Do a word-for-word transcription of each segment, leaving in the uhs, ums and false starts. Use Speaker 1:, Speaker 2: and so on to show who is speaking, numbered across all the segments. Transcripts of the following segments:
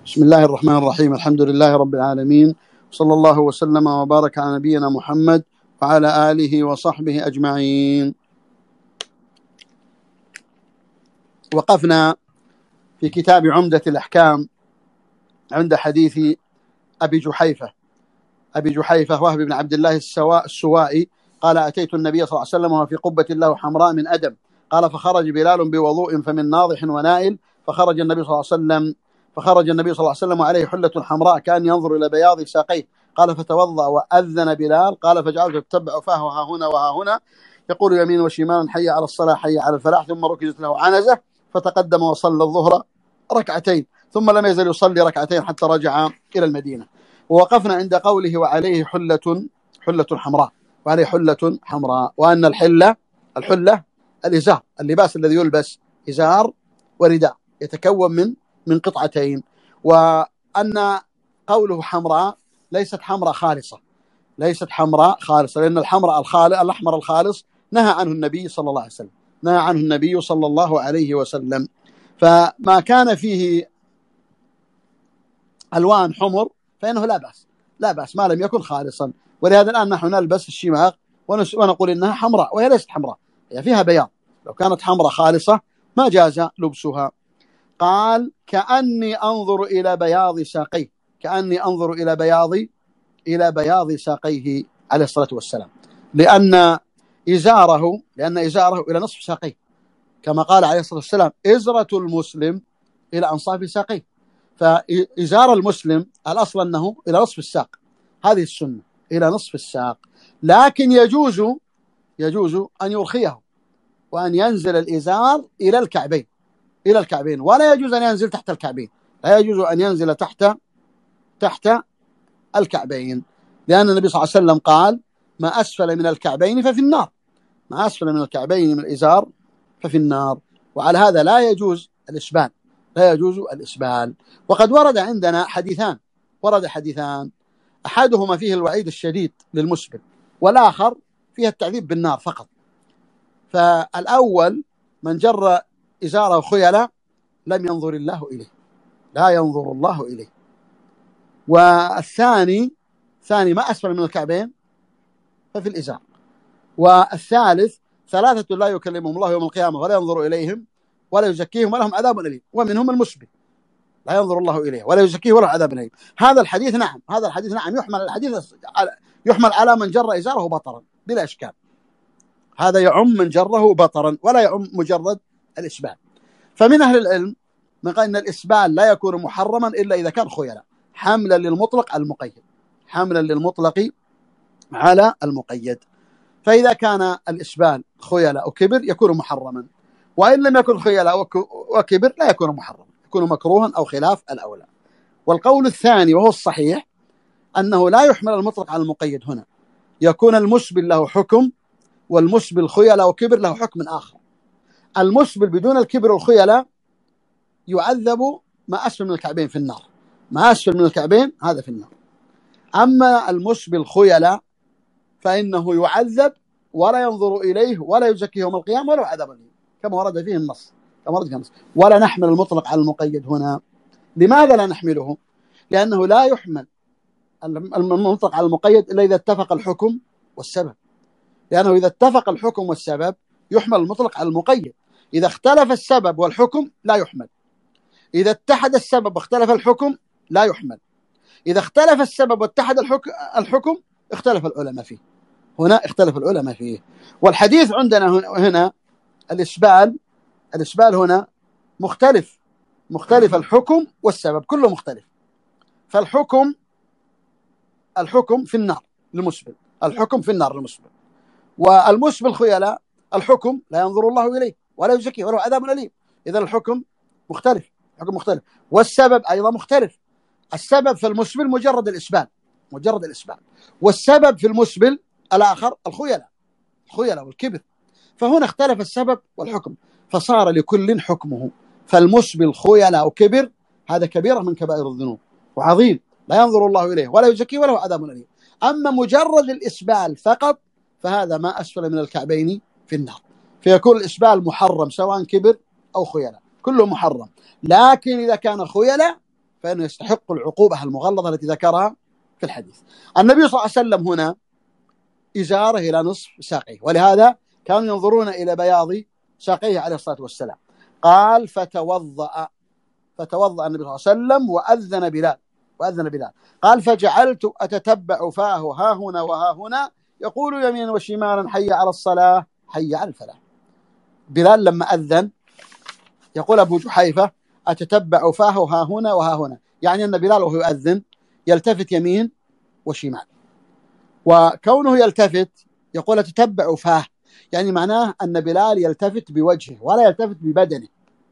Speaker 1: بسم الله الرحمن الرحيم. الحمد لله رب العالمين، صلى الله وسلم وبارك على نبينا محمد وعلى آله وصحبه أجمعين. وقفنا في كتاب عمدة الأحكام عند حديث أبي جحيفة أبي جحيفة وهب بن عبد الله السوائي قال: أتيت النبي صلى الله عليه وسلم وهو في قبة له حمراء من أدم، قال: فخرج بلال بوضوء فمن ناضح ونائل، فخرج النبي صلى الله عليه وسلم فخرج النبي صلى الله عليه وسلم وعليه حلة حمراء كان ينظر إلى بياض ساقيه، قال: فتوضأ وأذن بلال، قال: فجعلت أتبع فاه ها هنا وها هنا يقول يمين وشمال: حي على الصلاة حي على الفلاح، ثم ركزت له عنزة فتقدم وصلى الظهر ركعتين، ثم لم يزل يصلي ركعتين حتى رجع إلى المدينة. ووقفنا عند قوله: وعليه حلة حلة حمراء، وعليه حلة حمراء، وأن الحلة الحلة الإزار، اللباس الذي يلبس إزار ورداء يتكون من من قطعتين. وأن قوله حمراء ليست حمراء خالصة ليست حمراء خالصة لأن الحمراء الخالص الأحمر الخالص نهى عنه النبي صلى الله عليه وسلم نهى عنه النبي صلى الله عليه وسلم. فما كان فيه ألوان حمر فإنه لا بأس لا بأس ما لم يكن خالصا. ولهذا الآن نحن نلبس الشماغ ونقول إنها حمراء وهي ليست حمراء، هي فيها بياض. لو كانت حمراء خالصة ما جاز لبسها. قال: كأني أنظر إلى بياض ساقيه كأني أنظر إلى بياض إلى بياض ساقيه عليه الصلاة والسلام، لأن إزاره لأن إزاره إلى نصف ساقيه، كما قال عليه الصلاة والسلام: إزرة المسلم إلى أنصاف ساقيه. فإزار المسلم الأصل أنه إلى نصف الساق، هذه السنة إلى نصف الساق، لكن يجوز يجوز أن يرخيه وأن ينزل الإزار إلى الكعبين إلى الكعبين ولا يجوز أن ينزل تحت الكعبين لا يجوز أن ينزل تحت تحت الكعبين، لأن النبي صلى الله عليه وسلم قال: ما أسفل من الكعبين ففي النار ما أسفل من الكعبين من الإزار ففي النار. وعلى هذا لا يجوز الإسبال لا يجوز الإسبال. وقد ورد عندنا حديثان ورد حديثان أحدهما فيه الوعيد الشديد للمسبل، والآخر فيها التعذيب بالنار فقط. فالأول: من جر إزاره خيلا لم ينظر الله إليه لا ينظر الله إليه. والثاني ثاني: ما أسفل من الكعبين ففي الإزار. والثالث: ثلاثة لا يكلمهم الله يوم القيامة ولا ينظر إليهم ولا يزكيهم ولهم عذاب أليم، ومنهم المسبل لا ينظر الله إليه ولا يزكيه ولا عذاب أليم. هذا الحديث نعم هذا الحديث نعم يحمل الحديث يحمل على من جر إزاره بطرا بلا إشكال. هذا يعم من جره بطرا ولا يعم مجرد الإسبال. فمن أهل العلم من قال إن الإسبال لا يكون محرما إلا إذا كان خيلا، حملا للمطلق المقيد حملا للمطلق على المقيد. فإذا كان الإسبال خيلا أو كبر يكون محرما، وإن لم يكن خيلا وكبر لا يكون محرما، يكون مكروها أو خلاف الأولى. والقول الثاني وهو الصحيح أنه لا يحمل المطلق على المقيد، هنا يكون المسبل له حكم والمسبل خيلا وكبر له حكم آخر. المسبل بدون الكبر والخيلا يعذب ما أسفل من الكعبين في النار ما أسفل من الكعبين هذا في النار. أما المسبل خيلا فإنه يعذب ولا ينظر إليه ولا يزكيه يوم القيامة ولا عذاب أليم، كما ورد فيه النص كما ورد فيه النص. ولا نحمل المطلق على المقيد هنا. لماذا لا نحمله؟ لأنه لا يحمل المطلق على المقيد إلا إذا اتفق الحكم والسبب، لأنه إذا اتفق الحكم والسبب يحمل المطلق على المقيد. إذا اختلف السبب والحكم لا يحمل. إذا اتحد السبب واختلف الحكم لا يحمل. إذا اختلف السبب واتحد الحكم, الحكم اختلف العلماء فيه هنا اختلف العلماء فيه. والحديث عندنا هنا الإسبال الإسبال هنا مختلف مختلف الحكم والسبب كله مختلف. فالحكم الحكم في النار للمسبل الحكم في النار للمسبل والمسبل خيلاء الحكم لا ينظر الله إليه ولا يزكيه وله عذاب أليم. إذا الحكم مختلف حكم مختلف والسبب أيضا مختلف. السبب في المسبل مجرد الإسبال مجرد الإسبال والسبب في المسبل الآخر الخيلاء الخيلاء والكبر. فهنا اختلف السبب والحكم فصار لكل حكمه. فالمسبل خيلاء وكبر هذا كبيرة من كبائر الذنوب وعظيم لا ينظر الله إليه ولا يزكيه وله عذاب أليم. أما مجرد الإسبال فقط فهذا ما أسفل من الكعبين في النار، فيكون الإسبال محرم سواء كبر أو خيلاء كله محرم. لكن إذا كان خيلاء فإنه يستحق العقوبة المغلظة التي ذكرها في الحديث. النبي صلى الله عليه وسلم هنا إزاره إلى نصف ساقيه، ولهذا كانوا ينظرون إلى بياض ساقيه عليه الصلاة والسلام. قال فتوضأ فتوضأ النبي صلى الله عليه وسلم وأذن بلال وأذن بلال قال فجعلت أتتبع فاه ها هنا وها هنا يقول يمينا وشمالا حي على الصلاة حي على الفلاح. بلال لما أذن يقول أبو جحيفة أتتبع فاه ها هنا وها هنا، يعني أن بلال وهو يؤذن يلتفت يمين وشمال، وكونه يلتفت يقول أتتبع فاه يعني معناه أن بلال يلتفت بوجهه ولا يلتفت ببدنه.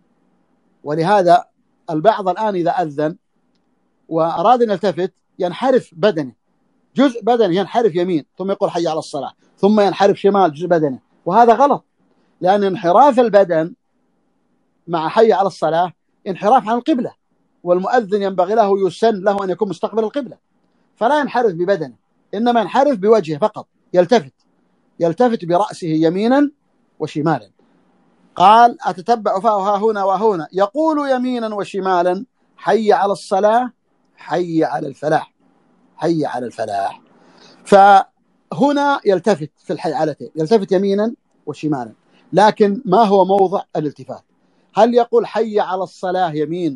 Speaker 1: ولهذا البعض الآن إذا أذن وأراد أن يلتفت ينحرف بدنه، جزء بدنه ينحرف يمين ثم يقول حي على الصلاة، ثم ينحرف شمال جزء بدنه، وهذا غلط، لأن انحراف البدن مع حي على الصلاة انحراف عن القبلة، والمؤذن ينبغي له يسن له أن يكون مستقبل القبلة، فلا ينحرف ببدنه إنما ينحرف بوجهه فقط، يلتفت يلتفت برأسه يمينا وشمالا. قال أتتبع فاه ها هنا وهنا يقول يمينا وشمالا حي على الصلاة حي على الفلاح حي على الفلاح. فهنا يلتفت في الحيعلتين، يلتفت يمينا وشمالا، لكن ما هو موضع الالتفات؟ هل يقول حي على الصلاة يمين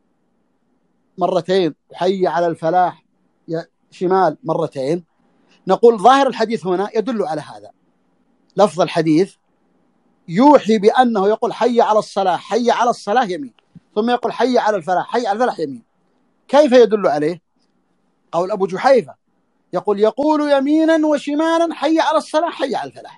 Speaker 1: مرتين وحي على الفلاح شمال مرتين؟ نقول ظاهر الحديث هنا يدل على هذا، لفظ الحديث يوحي بأنه يقول حي على الصلاة حي على الصلاة يمين، ثم يقول حي على الفلاح حي على الفلاح يمين. كيف يدل عليه؟ قول أبو جحيفة يقول يقول يمينا وشمالا حي على الصلاة حي على الفلاح،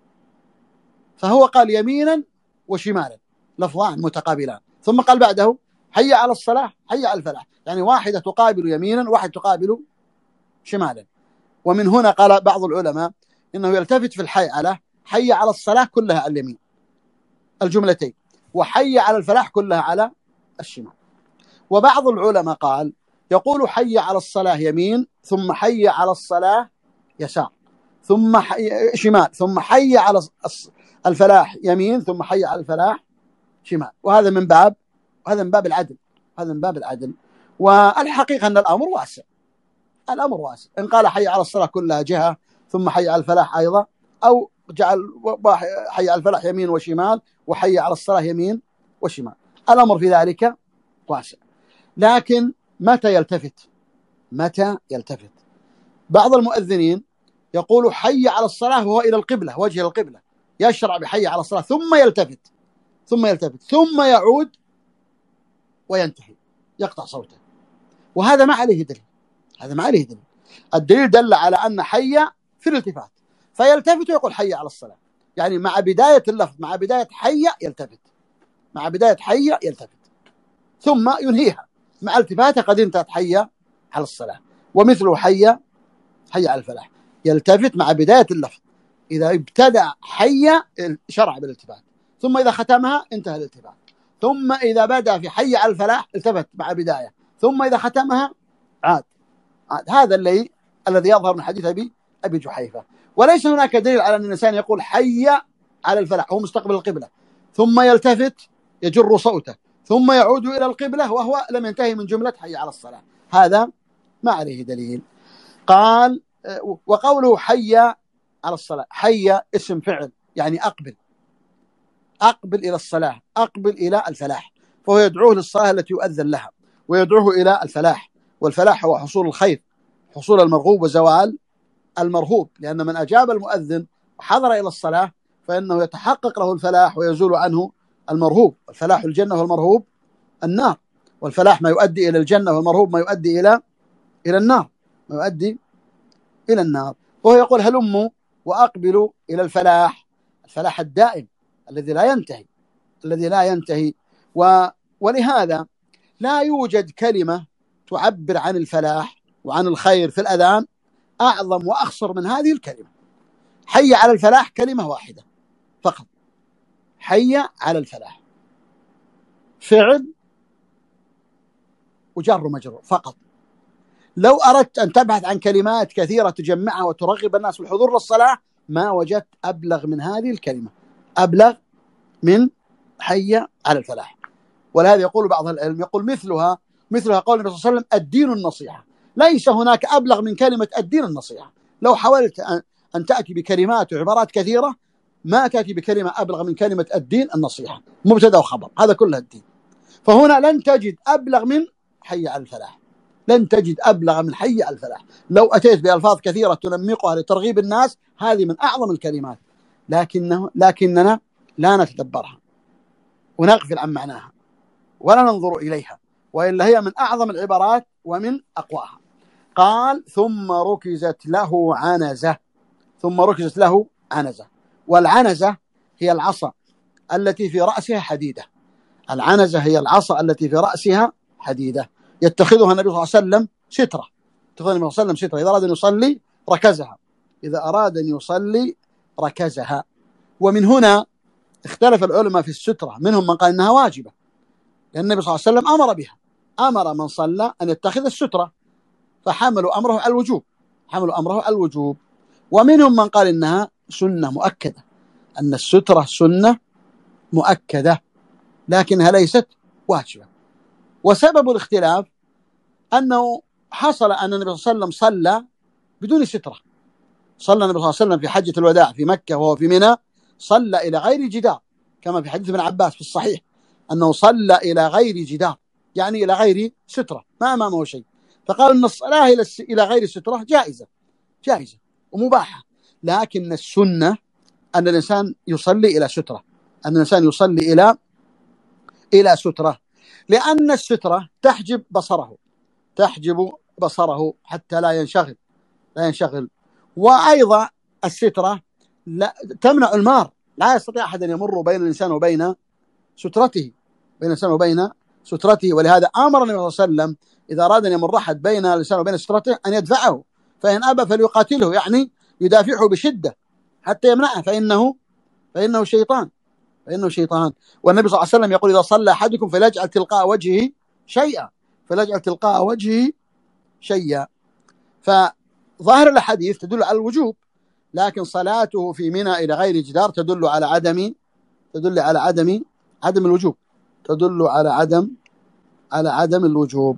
Speaker 1: فهو قال يمينا وشمالا لفظان متقابلان، ثم قال بعده حي على الصلاة حي على الفلاح، يعني واحدة تقابل يمينا واحد تقابل شمالا. ومن هنا قال بعض العلماء إنه يلتفت في الحي على حي على الصلاة كلها على اليمين الجملتين، وحي على الفلاح كلها على الشمال. وبعض العلماء قال يقول حي على الصلاة يمين ثم حي على الصلاة يسار ثم حي شمال ثم حي على الفلاح يمين ثم حي على الفلاح شمال، وهذا من باب وهذا من باب العدل هذا من باب العدل. والحقيقة أن الأمر واسع الأمر واسع، إن قال حي على الصلاة كلها جهة ثم حي على الفلاح أيضا، أو جعل حي على الفلاح يمين وشمال وحي على الصلاة يمين وشمال، الأمر في ذلك واسع. لكن متى يلتفت؟ متى يلتفت؟ بعض المؤذنين يقول حي على الصلاة وهو إلى القبلة وجه القبلة، يشرع بحي على الصلاة ثم يلتفت ثم يلتفت ثم يعود وينتهي يقطع صوته، وهذا ما عليه دليل هذا ما عليه دليل. الدليل دل على أن حي في الالتفات، فيلتفت ويقول حي على الصلاة، يعني مع بداية اللفظ مع بداية حي يلتفت مع بداية حي يلتفت ثم ينهيها مع التفاته قد انتهت حي على الصلاة. ومثله حي حي على الفلاح يلتفت مع بداية اللفظ، إذا ابتدأ حي شرع بالالتفات، ثم إذا ختمها انتهى الالتفات، ثم إذا بدأ في حي على الفلاح التفت مع بداية، ثم إذا ختمها عاد, عاد. هذا اللي الذي يظهر من حديث أبي أبي جحيفة. وليس هناك دليل على أن الإنسان يقول حي على الفلاح هو مستقبل القبلة ثم يلتفت يجر صوته ثم يعود إلى القبلة وهو لم ينتهي من جملة حي على الصلاة، هذا ما عليه دليل. قال وقوله حي على الصلاة، حي اسم فعل يعني أقبل أقبل إلى الصلاة أقبل إلى الفلاح، فهو يدعوه للصلاة التي يؤذن لها ويدعوه إلى الفلاح، والفلاح هو حصول الخير حصول المرغوب وزوال المرهوب، لأن من أجاب المؤذن وحضر إلى الصلاة فإنه يتحقق له الفلاح ويزول عنه المرهوب. الفلاح الجنة والمرهوب النار، والفلاح ما يؤدي إلى الجنة والمرهوب ما يؤدي إلى إلى النار ما يؤدي إلى النار. وهو يقول هلموا وأقبلوا إلى الفلاح، الفلاح الدائم الذي لا ينتهي الذي لا ينتهي و... ولهذا لا يوجد كلمة تعبر عن الفلاح وعن الخير في الأذان أعظم وأخصر من هذه الكلمة. حي على الفلاح كلمة واحدة فقط، حي على الفلاح فعل وجر مجرور فقط. لو أردت أن تبحث عن كلمات كثيرة تجمعها وترغب الناس بالحضور للصلاة ما وجدت أبلغ من هذه الكلمة، أبلغ من حي على الفلاح. ولهذا يقول بعض العلم يقول مثلها مثلها قول النبي صلى الله عليه وسلم الدين النصيحة. ليس هناك أبلغ من كلمة الدين النصيحة. لو حاولت أن تأتي بكلمات وعبارات كثيرة ما تأتي بكلمة أبلغ من كلمة الدين النصيحة، مبتدأ وخبر، هذا كله الدين. فهنا لن تجد أبلغ من حي على الفلاح، لن تجد أبلغ من حي على الفلاح. لو أتيت بألفاظ كثيرة تنمقها لترغيب الناس هذه من أعظم الكلمات، لكنه لكننا لا نتدبرها ونغفل عن معناها ولا ننظر إليها، وإلا هي من أعظم العبارات ومن أقواها. قال ثم ركزت له عنزة، ثم ركزت له عنزة. والعنزة هي العصا التي في رأسها حديدة. العنزة هي العصا التي في رأسها حديدة يتخذها النبي صلى الله عليه وسلم سترة. يتخذها النبي صلى الله عليه وسلم سترة، إذا أراد أن يصلي ركزها، إذا أراد أن يصلي ركزها. ومن هنا اختلف العلماء في السترة، منهم من قال إنها واجبة لأن النبي صلى الله عليه وسلم أمر بها، أمر من صلى أن يتخذ السترة، فحملوا أمره على الوجوب، حملوا أمره على الوجوب. ومنهم من قال إنها سنة مؤكدة، أن السترة سنة مؤكدة لكنها ليست واجبة. وسبب الاختلاف أنه حصل أن النبي صلى الله عليه وسلم صلى بدون سترة. صلى النبي صلى الله عليه وسلم في حجة الوداع في مكة وهو في منى، صلى إلى غير جدار، كما في حديث ابن عباس في الصحيح أنه صلى إلى غير جدار، يعني إلى غير سترة، ما أمامه شيء. فقالوا أن الصلاة إلى غير سترة جائزة، جائزة ومباحة، لكن السنة أن الإنسان يصلي إلى سترة، أن الإنسان يصلي إلى إلى سترة، لأن السترة تحجب بصره، تحجب بصره حتى لا ينشغل لا ينشغل وأيضا السترة لا تمنع المار، لا يستطيع أحد أن يمر بين الإنسان وبين سترته، بين الإنسان وبين سترته. ولهذا أمر النبي صلى الله عليه وسلم إذا أراد أن يمر أحد بين الإنسان وبين سترته أن يدفعه، فإن أبى فليقاتله، يعني يدافعه بشدة حتى يمنعه، فإنه فإنه شيطان فإنه شيطان. والنبي صلى الله عليه وسلم يقول إذا صلى أحدكم فليجعل تلقاء وجهه شيئا، فليجعل تلقاء وجهه شيئا. فظاهر الحديث تدل على الوجوب، لكن صلاته في منى إلى غير جدار تدل على عدم تدل على عدم عدم الوجوب، تدل على عدم على عدم الوجوب.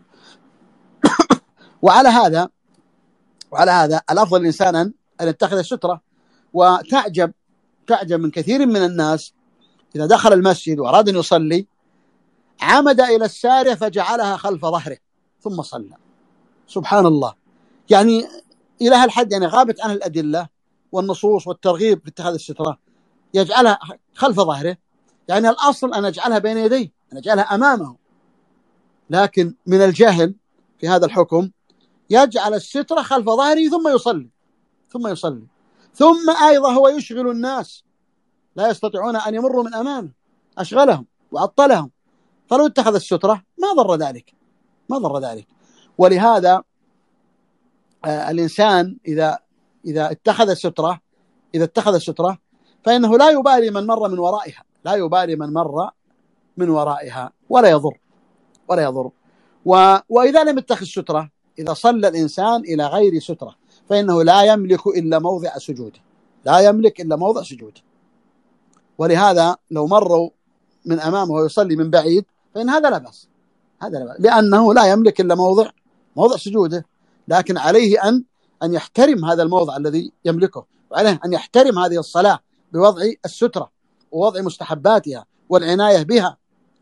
Speaker 1: وعلى هذا وعلى هذا الأفضل الإنسان أن يتخذ السترة. وتعجب تعجب من كثير من الناس إذا دخل المسجد وأراد أن يصلي عمد إلى السارية فجعلها خلف ظهره ظهره ثم صلى. سبحان الله، يعني إلى هالحد، يعني غابت عنه الأدلة والنصوص والترغيب في اتخاذ السترة، يجعلها خلف ظهره. يعني الأصل أن يجعلها بين يديه، أن يجعلها أمامه، لكن من الجهل في هذا الحكم يجعل السترة خلف ظهره ثم يصلي ثم يصلي ثم أيضا هو يشغل الناس، لا يستطيعون أن يمروا من أمامه، أشغلهم وعطلهم. فلو اتخذ السترة ما ضر ذلك ما ضر ذلك ولهذا آه الإنسان إذا إذا اتخذ السترة إذا اتخذ السترة فإنه لا يبالي من مر من ورائها، لا يبالي من مر من ورائها ولا يضر ولا يضر و... وإذا لم يتخذ سترة، إذا صلى الإنسان إلى غير سترة فإنه لا يملك إلا موضع سجوده، لا يملك إلا موضع سجوده. ولهذا لو مروا من أمامه ويصلي من بعيد فإن هذا لا بأس، هذا لا بأس، لأنه لا يملك إلا موضع موضع سجوده، لكن عليه أن أن يحترم هذا الموضع الذي يملكه، وعليه أن يحترم هذه الصلاة بوضع السترة ووضع مستحباتها والعناية بها.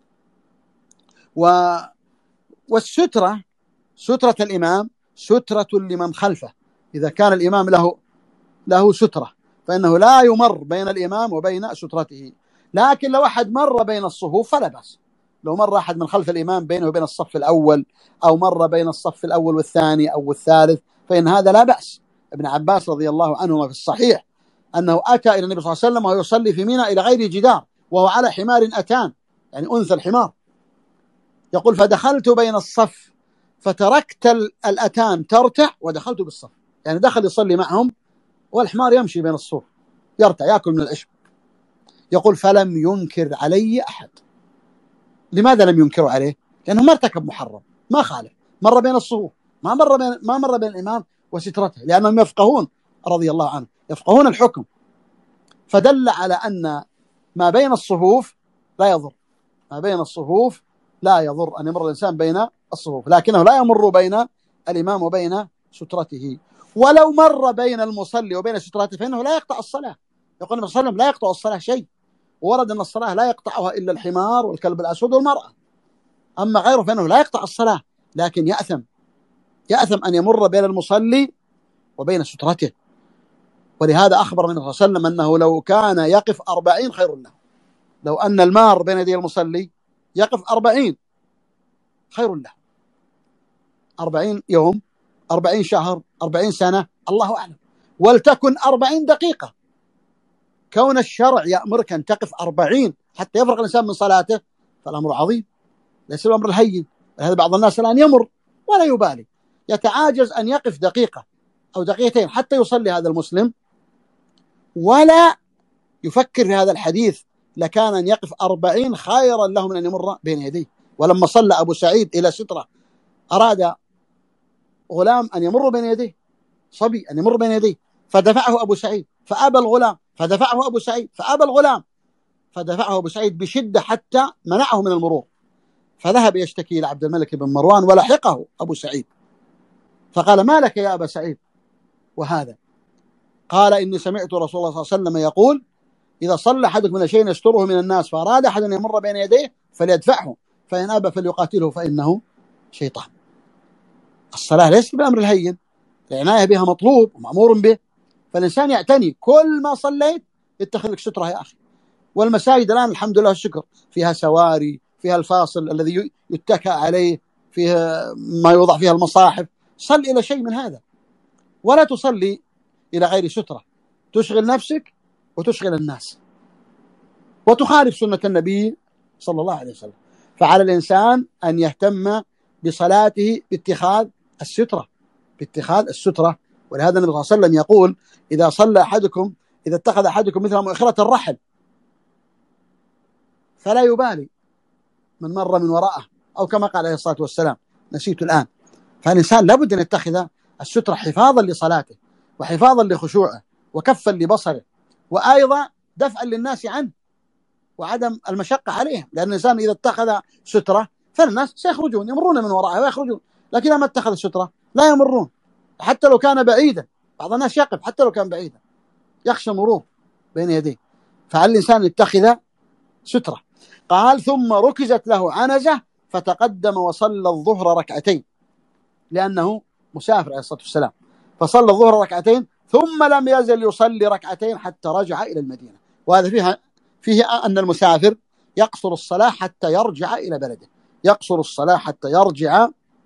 Speaker 1: و والسترة سترة الإمام سترة لمن خلفه، إذا كان الإمام له له سترة فإنه لا يمر بين الإمام وبين سترته. لكن لو أحد مر بين الصفوف فلا بأس، لو مر أحد من خلف الإمام بينه وبين الصف الأول أو مر بين الصف الأول والثاني أو الثالث فإن هذا لا بأس. ابن عباس رضي الله عنهما في الصحيح أنه أتى إلى النبي صلى الله عليه وسلم وهو يصلي في منى إلى غير جدار وهو على حمار أتان، يعني أنثى الحمار، يقول فدخلت بين الصف فتركت الأتان ترتع ودخلت بالصف، يعني دخل يصلي معهم والحمار يمشي بين الصف يرتع يأكل من العشب. يقول فلم ينكر علي أحد. لماذا لم ينكروا عليه؟ لأنه ما ارتكب محرم، ما خالف، مر بين الصفوف، ما مر بين ما مر بين الإمام وسترته، لأنهم يفقهون رضي الله عنه، يفقهون الحكم، فدل على أن ما بين الصفوف لا يضر، ما بين الصفوف لا يضر أن يمر الإنسان بين الصفوف، لكنه لا يمر بين الإمام وبين سترته. ولو مر بين المصلي وبين سترته فإنه لا يقطع الصلاة. يقول النبي صلى الله عليه وسلم لا يقطع الصلاة شيء، ورد أن الصلاة لا يقطعها إلا الحمار والكلب الأسود والمرأة، أما غيره فإنه لا يقطع الصلاة، لكن يأثم يأثم أن يمر بين المصلي وبين سترته. ولهذا أخبر النبي صلى الله عليه وسلم أنه لو كان يقف أربعين خير له، لو أن المار بين يدي المصلي يقف أربعين خير له، أربعين يوم، أربعين شهر، أربعين سنة، الله أعلم، ولتكن أربعين دقيقة. كون الشرع يأمرك أن تقف أربعين حتى يفرغ الإنسان من صلاته فالأمر عظيم، ليس الأمر الهين. هذا بعض الناس الآن يمر ولا يبالي، يتعاجز أن يقف دقيقة أو دقيقتين حتى يصلي هذا المسلم، ولا يفكر في هذا الحديث لكان أن يقف أربعين خيرا له من أن يمر بين يديه. ولما صلى أبو سعيد إلى سترة أراد غلام أن يمر بين يديه، صبي أن يمر بين يديه، فدفعه أبو سعيد فأبى الغلام، فدفعه أبو سعيد فأبى الغلام، فدفعه أبو سعيد بشدة حتى منعه من المرور، فذهب يشتكي إلى عبد الملك بن مروان ولحقه أبو سعيد فقال: ما لك يا أبا سعيد وهذا؟ قال: إني سمعت رسول الله صلى الله عليه وسلم يقول: إذا صلى أحدكم من شيء يستره من الناس فأراد أحد أن يمر بين يديه فليدفعه، فإن أبى فليقاتله فإنه شيطان. الصلاة ليست بأمر الهين، العناية بها مطلوب ومأمور به، فالإنسان يعتني. كل ما صليت اتخذ لك سترة يا أخي. والمساجد الآن الحمد لله والشكر فيها سواري، فيها الفاصل الذي يتكى عليه، فيها ما يوضع فيها المصاحف. صل إلى شيء من هذا، ولا تصلي إلى غير سترة، تشغل نفسك وتشغل الناس وتخالف سنة النبي صلى الله عليه وسلم. فعلى الإنسان أن يهتم بصلاته باتخاذ السترة، باتخاذ السترة. ولهذا النبي صلى الله عليه وسلم يقول: إذا صلى أحدكم إذا اتخذ أحدكم مثل مؤخرة الرحل فلا يبالي من مر من وراءه، أو كما قال عليه الصلاة والسلام، نسيت الآن. فالإنسان لابد أن يتخذ السترة حفاظا لصلاته وحفاظا لخشوعه وكفا لبصره، وأيضا دفعا للناس عنه وعدم المشقة عليهم. لأن الإنسان إذا اتخذ سترة فالناس سيخرجون يمرون من وراءه ويخرجون، لكن ما اتخذ السترة لا يمرون حتى لو كان بعيدا. بعض الناس يقف حتى لو كان بعيدا، يخشى المرور بين يديه. فعلى الإنسان يتخذ سترة. قال: ثم ركزت له عنزة فتقدم وصلى الظهر ركعتين، لأنه مسافر عليه الصلاة والسلام، فصلى الظهر ركعتين ثم لم يزل يصلي ركعتين حتى رجع إلى المدينة. وهذا فيها فيه أن المسافر يقصر الصلاة حتى يرجع إلى بلده، يقصر الصلاة حتى يرجع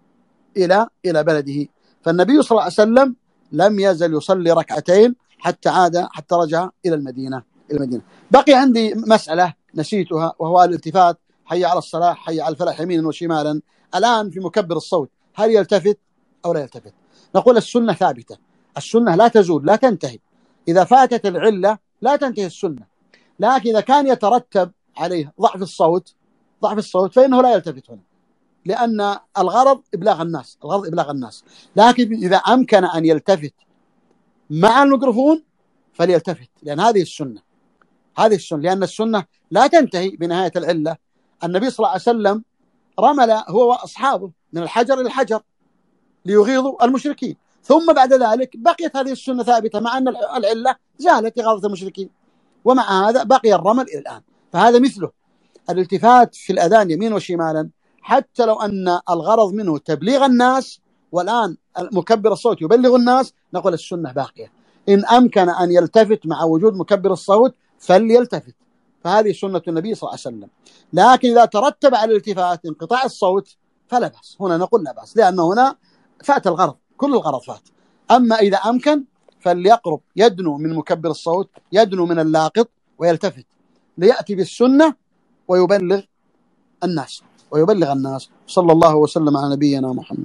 Speaker 1: إلى إلى بلده. فالنبي صلى الله عليه وسلم لم يزل يصلي ركعتين حتى عاد حتى رجع إلى المدينة المدينة. بقي عندي مسألة نسيتها، وهو الالتفات: حي على الصلاة، حي على الفلاح، يمينا وشمالا. الآن في مكبر الصوت هل يلتفت أو لا يلتفت؟ نقول السنة ثابتة، السنة لا تزول لا تنتهي. إذا فاتت العلة لا تنتهي السنة، لكن إذا كان يترتب عليه ضعف الصوت ضعف الصوت فإنه لا يلتفت هنا، لأن الغرض إبلاغ الناس الغرض إبلاغ الناس. لكن إذا أمكن أن يلتفت مع الميكروفون فليلتفت، لأن هذه السنة هذه السنة لأن السنة لا تنتهي بنهاية العلة. النبي صلى الله عليه وسلم رمل هو وأصحابه من الحجر إلى الحجر ليغيظوا المشركين، ثم بعد ذلك بقيت هذه السنة ثابتة مع أن العلة زالت إغاظة المشركين، ومع هذا بقي الرمل إلى الآن. فهذا مثله الالتفات في الأذان يمين وشمالا، حتى لو أن الغرض منه تبليغ الناس والآن مكبر الصوت يبلغ الناس، نقول السنة باقية. إن أمكن أن يلتفت مع وجود مكبر الصوت فليلتفت، فهذه سنة النبي صلى الله عليه وسلم. لكن إذا ترتب على الالتفات انقطاع الصوت فلا بأس، هنا نقول لا بأس، لأن هنا فات الغرض، كل الغرض فات. أما إذا أمكن فليقرب يدنو من مكبر الصوت، يدنو من اللاقط ويلتفت ليأتي بالسنة ويبلغ الناس ويبلغ الناس. صلى الله وسلم على نبينا محمد.